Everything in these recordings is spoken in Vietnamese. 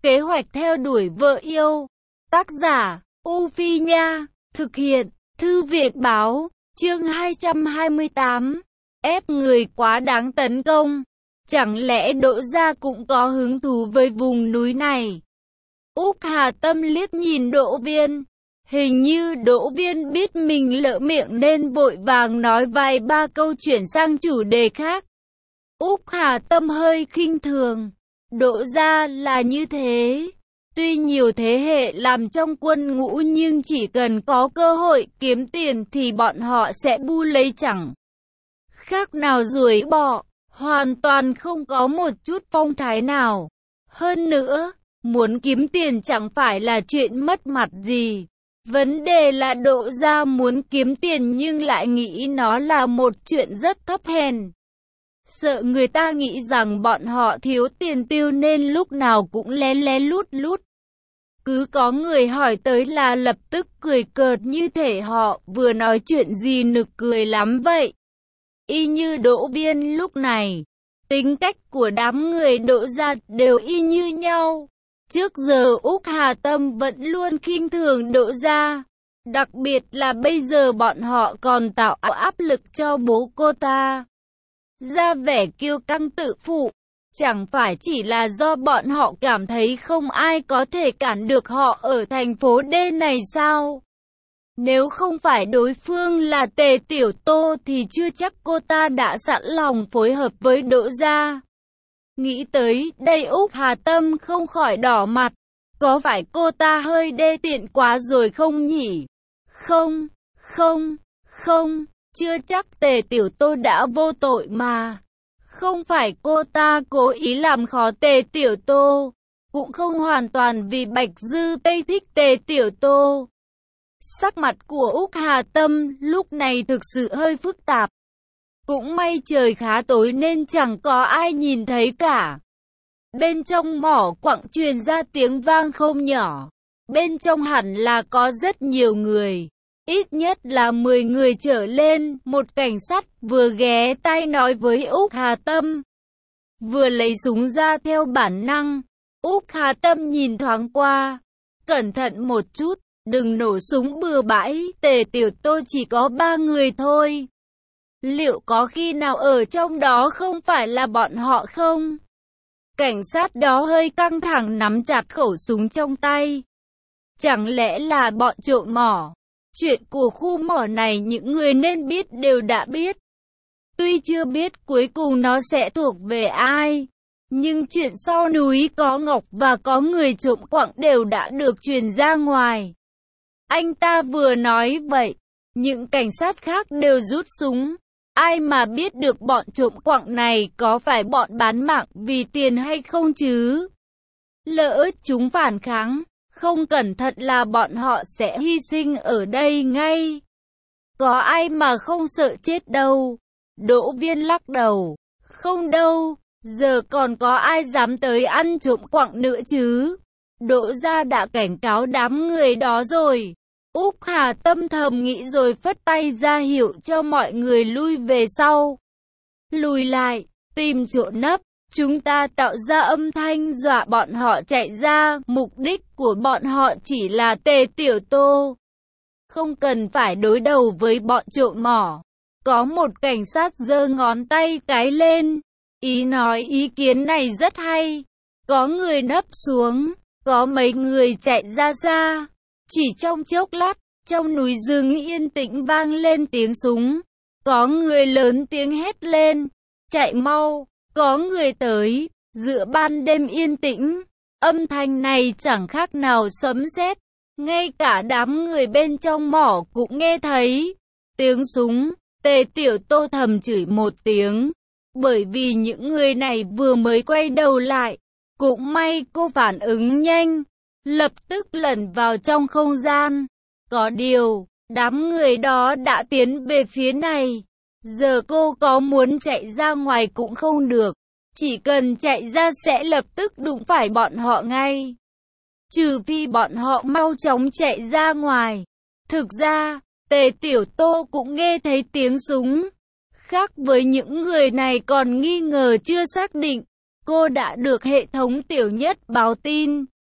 Kế hoạch theo đuổi vợ yêu. Tác giả, U Phi Nha. Thực hiện, Thư viện Báo. Chương 228. Ép người quá đáng tấn công. Chẳng lẽ Đỗ Gia cũng có hứng thú với vùng núi này? Úc Hà Tâm liếc nhìn Đỗ Viên. Hình như Đỗ Viên biết mình lỡ miệng nên vội vàng nói vài ba câu chuyển sang chủ đề khác. Úc Hà Tâm hơi khinh thường. Đỗ Gia là như thế. Tuy nhiều thế hệ làm trong quân ngũ nhưng chỉ cần có cơ hội kiếm tiền thì bọn họ sẽ bu lấy chẳng khác nào ruồi bọ, hoàn toàn không có một chút phong thái nào. Hơn nữa, muốn kiếm tiền chẳng phải là chuyện mất mặt gì. Vấn đề là Đỗ Gia muốn kiếm tiền nhưng lại nghĩ nó là một chuyện rất thấp hèn. Sợ người ta nghĩ rằng bọn họ thiếu tiền tiêu nên lúc nào cũng lén lén lút lút. Cứ có người hỏi tới là lập tức cười cợt như thể họ vừa nói chuyện gì nực cười lắm vậy. Y như Đỗ Viên lúc này, tính cách của đám người Đỗ Gia đều y như nhau. Trước giờ Úc Hà Tâm vẫn luôn khinh thường Đỗ Gia. Đặc biệt là bây giờ bọn họ còn tạo áp lực cho bố cô ta. Ra vẻ kiêu căng tự phụ. Chẳng phải chỉ là do bọn họ cảm thấy không ai có thể cản được họ ở thành phố D này sao? Nếu không phải đối phương là Tề Tiểu Tô thì chưa chắc cô ta đã sẵn lòng phối hợp với Đỗ Gia. Nghĩ tới đây Úc Hà Tâm không khỏi đỏ mặt. Có phải cô ta hơi đê tiện quá rồi không nhỉ? Không, chưa chắc Tề Tiểu Tô đã vô tội mà. Không phải cô ta cố ý làm khó Tề Tiểu Tô, cũng không hoàn toàn vì Bạch Dư Tây thích Tề Tiểu Tô. Sắc mặt của Úc Hà Tâm lúc này thực sự hơi phức tạp. Cũng may trời khá tối nên chẳng có ai nhìn thấy cả. Bên trong mỏ quặng truyền ra tiếng vang không nhỏ. Bên trong hẳn là có rất nhiều người. Ít nhất là 10 người trở lên, một cảnh sát vừa ghé tai nói với Úc Hà Tâm. Vừa lấy súng ra theo bản năng. Úc Hà Tâm nhìn thoáng qua. Cẩn thận một chút, đừng nổ súng bừa bãi, Tề Tiểu Tô chỉ có 3 người thôi. Liệu có khi nào ở trong đó không phải là bọn họ không? Cảnh sát đó hơi căng thẳng nắm chặt khẩu súng trong tay. Chẳng lẽ là bọn trộm mỏ? Chuyện của khu mỏ này những người nên biết đều đã biết. Tuy chưa biết cuối cùng nó sẽ thuộc về ai, nhưng chuyện sau núi có ngọc và có người trộm quặng đều đã được truyền ra ngoài. Anh ta vừa nói vậy, những cảnh sát khác đều rút súng. Ai mà biết được bọn trộm quặng này có phải bọn bán mạng vì tiền hay không chứ? Lỡ chúng phản kháng, không cẩn thận là bọn họ sẽ hy sinh ở đây ngay. Có ai mà không sợ chết đâu. Đỗ Viên lắc đầu. Không đâu, giờ còn có ai dám tới ăn trộm quặng nữa chứ? Đỗ Gia đã cảnh cáo đám người đó rồi. Úc Hà Tâm thầm nghĩ rồi phất tay ra hiệu cho mọi người lui về sau. Lùi lại, tìm chỗ nấp. Chúng ta tạo ra âm thanh dọa bọn họ chạy ra, mục đích của bọn họ chỉ là Tề Tiểu Tô. Không cần phải đối đầu với bọn trộm mỏ. Có một cảnh sát giơ ngón tay cái lên. Ý nói ý kiến này rất hay. Có người nấp xuống, có mấy người chạy ra xa. Chỉ trong chốc lát, trong núi rừng yên tĩnh vang lên tiếng súng. Có người lớn tiếng hét lên, chạy mau. Có người tới, giữa ban đêm yên tĩnh, âm thanh này chẳng khác nào sấm sét, ngay cả đám người bên trong mỏ cũng nghe thấy. Tiếng súng, Tề Tiểu Tô thầm chửi một tiếng, bởi vì những người này vừa mới quay đầu lại. Cũng may cô phản ứng nhanh, lập tức lẩn vào trong không gian. Có điều, đám người đó đã tiến về phía này. Giờ cô có muốn chạy ra ngoài cũng không được. Chỉ cần chạy ra sẽ lập tức đụng phải bọn họ ngay. Trừ phi bọn họ mau chóng chạy ra ngoài. Thực ra, Tề Tiểu Tô cũng nghe thấy tiếng súng. Khác với những người này còn nghi ngờ chưa xác định, cô đã được hệ thống Tiểu Nhất báo tin.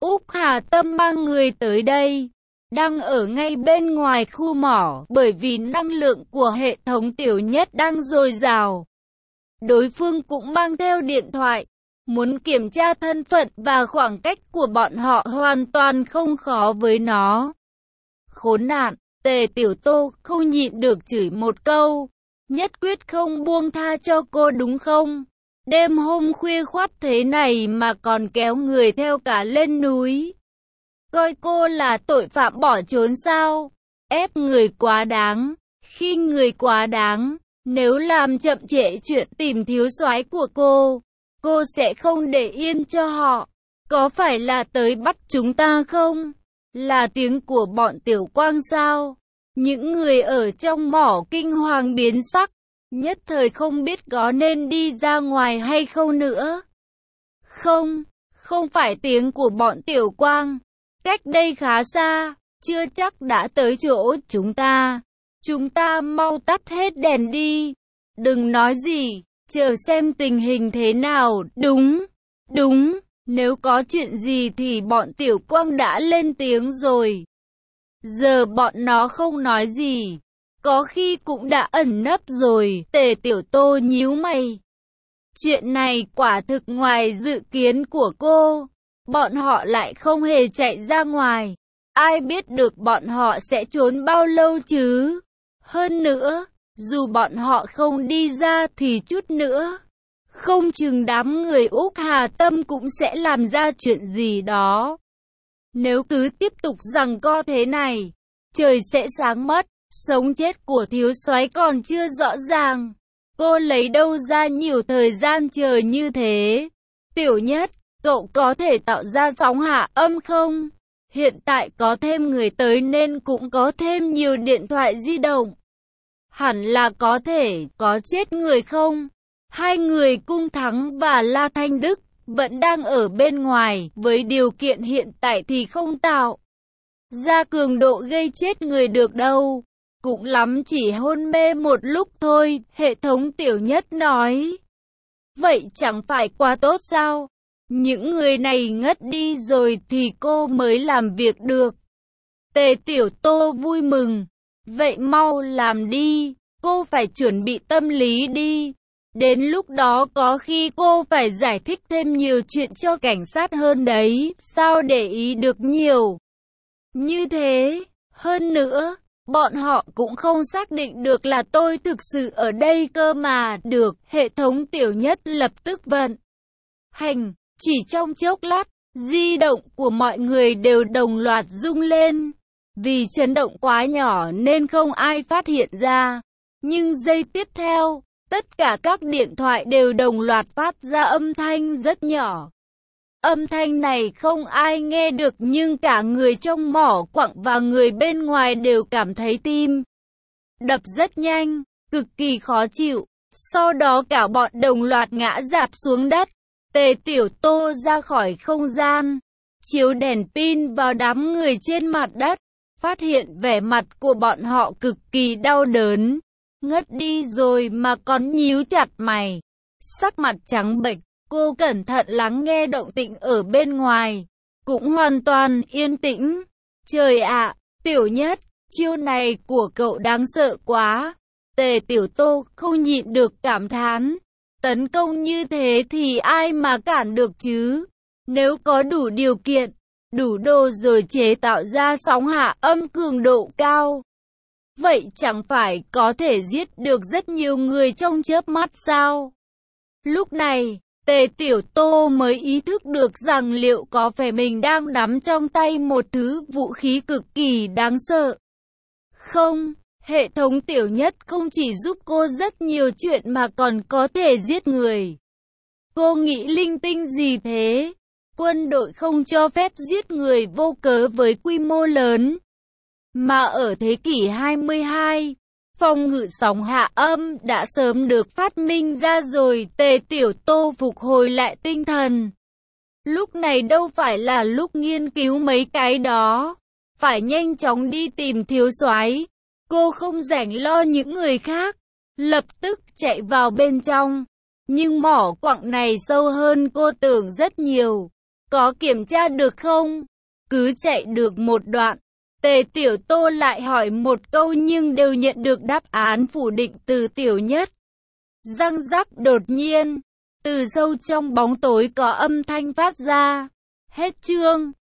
Úc Hà Tâm mang người tới đây, đang ở ngay bên ngoài khu mỏ, bởi vì năng lượng của hệ thống Tiểu Nhất đang dồi dào. Đối phương cũng mang theo điện thoại, muốn kiểm tra thân phận và khoảng cách của bọn họ hoàn toàn không khó với nó. Khốn nạn, Tề Tiểu Tô không nhịn được chửi một câu, nhất quyết không buông tha cho cô đúng không? Đêm hôm khuya khoắt thế này mà còn kéo người theo cả lên núi. Coi cô là tội phạm bỏ trốn sao? Ép người quá đáng, khi người quá đáng, nếu làm chậm trễ chuyện tìm thiếu soái của cô sẽ không để yên cho họ. Có phải là tới bắt chúng ta không? Là tiếng của bọn Tiểu Quang sao? Những người ở trong mỏ kinh hoàng biến sắc, nhất thời không biết có nên đi ra ngoài hay không nữa. Không phải tiếng của bọn Tiểu Quang. Cách đây khá xa, chưa chắc đã tới chỗ chúng ta. Chúng ta mau tắt hết đèn đi. Đừng nói gì, chờ xem tình hình thế nào. Đúng, nếu có chuyện gì thì bọn Tiểu Quang đã lên tiếng rồi. Giờ bọn nó không nói gì, có khi cũng đã ẩn nấp rồi. Tề Tiểu Tô nhíu mày. Chuyện này quả thực ngoài dự kiến của cô. Bọn họ lại không hề chạy ra ngoài. Ai biết được bọn họ sẽ trốn bao lâu chứ? Hơn nữa, dù bọn họ không đi ra thì chút nữa, không chừng đám người Úc Hà Tâm cũng sẽ làm ra chuyện gì đó. Nếu cứ tiếp tục giằng co thế này, trời sẽ sáng mất. Sống chết của thiếu soái còn chưa rõ ràng. Cô lấy đâu ra nhiều thời gian chờ như thế? Tiểu Nhất, cậu có thể tạo ra sóng hạ âm không? Hiện tại có thêm người tới nên cũng có thêm nhiều điện thoại di động. Hẳn là có thể, có chết người không? Hai người Cung Thắng và La Thanh Đức vẫn đang ở bên ngoài, với điều kiện hiện tại thì không tạo ra cường độ gây chết người được đâu. Cũng lắm chỉ hôn mê một lúc thôi, hệ thống Tiểu Nhất nói. Vậy chẳng phải quá tốt sao? Những người này ngất đi rồi thì cô mới làm việc được. Tề Tiểu Tô vui mừng. Vậy mau làm đi, cô phải chuẩn bị tâm lý đi. Đến lúc đó có khi cô phải giải thích thêm nhiều chuyện cho cảnh sát hơn đấy, sao để ý được nhiều như thế. Hơn nữa, bọn họ cũng không xác định được là tôi thực sự ở đây cơ mà. Được, hệ thống Tiểu Nhất lập tức vận hành. Chỉ trong chốc lát, di động của mọi người đều đồng loạt rung lên. Vì chấn động quá nhỏ nên không ai phát hiện ra. Nhưng giây tiếp theo, tất cả các điện thoại đều đồng loạt phát ra âm thanh rất nhỏ. Âm thanh này không ai nghe được nhưng cả người trong mỏ quặng và người bên ngoài đều cảm thấy tim đập rất nhanh, cực kỳ khó chịu. Sau đó cả bọn đồng loạt ngã rạp xuống đất. Tề Tiểu Tô ra khỏi không gian, chiếu đèn pin vào đám người trên mặt đất, phát hiện vẻ mặt của bọn họ cực kỳ đau đớn. Ngất đi rồi mà còn nhíu chặt mày, sắc mặt trắng bệch. Cô cẩn thận lắng nghe động tĩnh ở bên ngoài, cũng hoàn toàn yên tĩnh. Trời ạ, Tiểu Nhất, chiêu này của cậu đáng sợ quá. Tề Tiểu Tô không nhịn được cảm thán. Tấn công như thế thì ai mà cản được chứ? Nếu có đủ điều kiện, đủ đồ rồi chế tạo ra sóng hạ âm cường độ cao, vậy chẳng phải có thể giết được rất nhiều người trong chớp mắt sao? Lúc này, Tề Tiểu Tô mới ý thức được rằng liệu có phải mình đang nắm trong tay một thứ vũ khí cực kỳ đáng sợ. Không, hệ thống Tiểu Nhất không chỉ giúp cô rất nhiều chuyện mà còn có thể giết người. Cô nghĩ linh tinh gì thế? Quân đội không cho phép giết người vô cớ với quy mô lớn. Mà ở thế kỷ 22, phòng ngự sóng hạ âm đã sớm được phát minh ra rồi. Tề Tiểu Tô phục hồi lại tinh thần. Lúc này đâu phải là lúc nghiên cứu mấy cái đó. Phải nhanh chóng đi tìm thiếu soái. Cô không rảnh lo những người khác. Lập tức chạy vào bên trong. Nhưng mỏ quặng này sâu hơn cô tưởng rất nhiều. có kiểm tra được không? Cứ chạy được một đoạn, Tề Tiểu Tô lại hỏi một câu nhưng đều nhận được đáp án phủ định từ Tiểu Nhất. Răng rắc, đột nhiên, từ sâu trong bóng tối có âm thanh phát ra. Hết chương.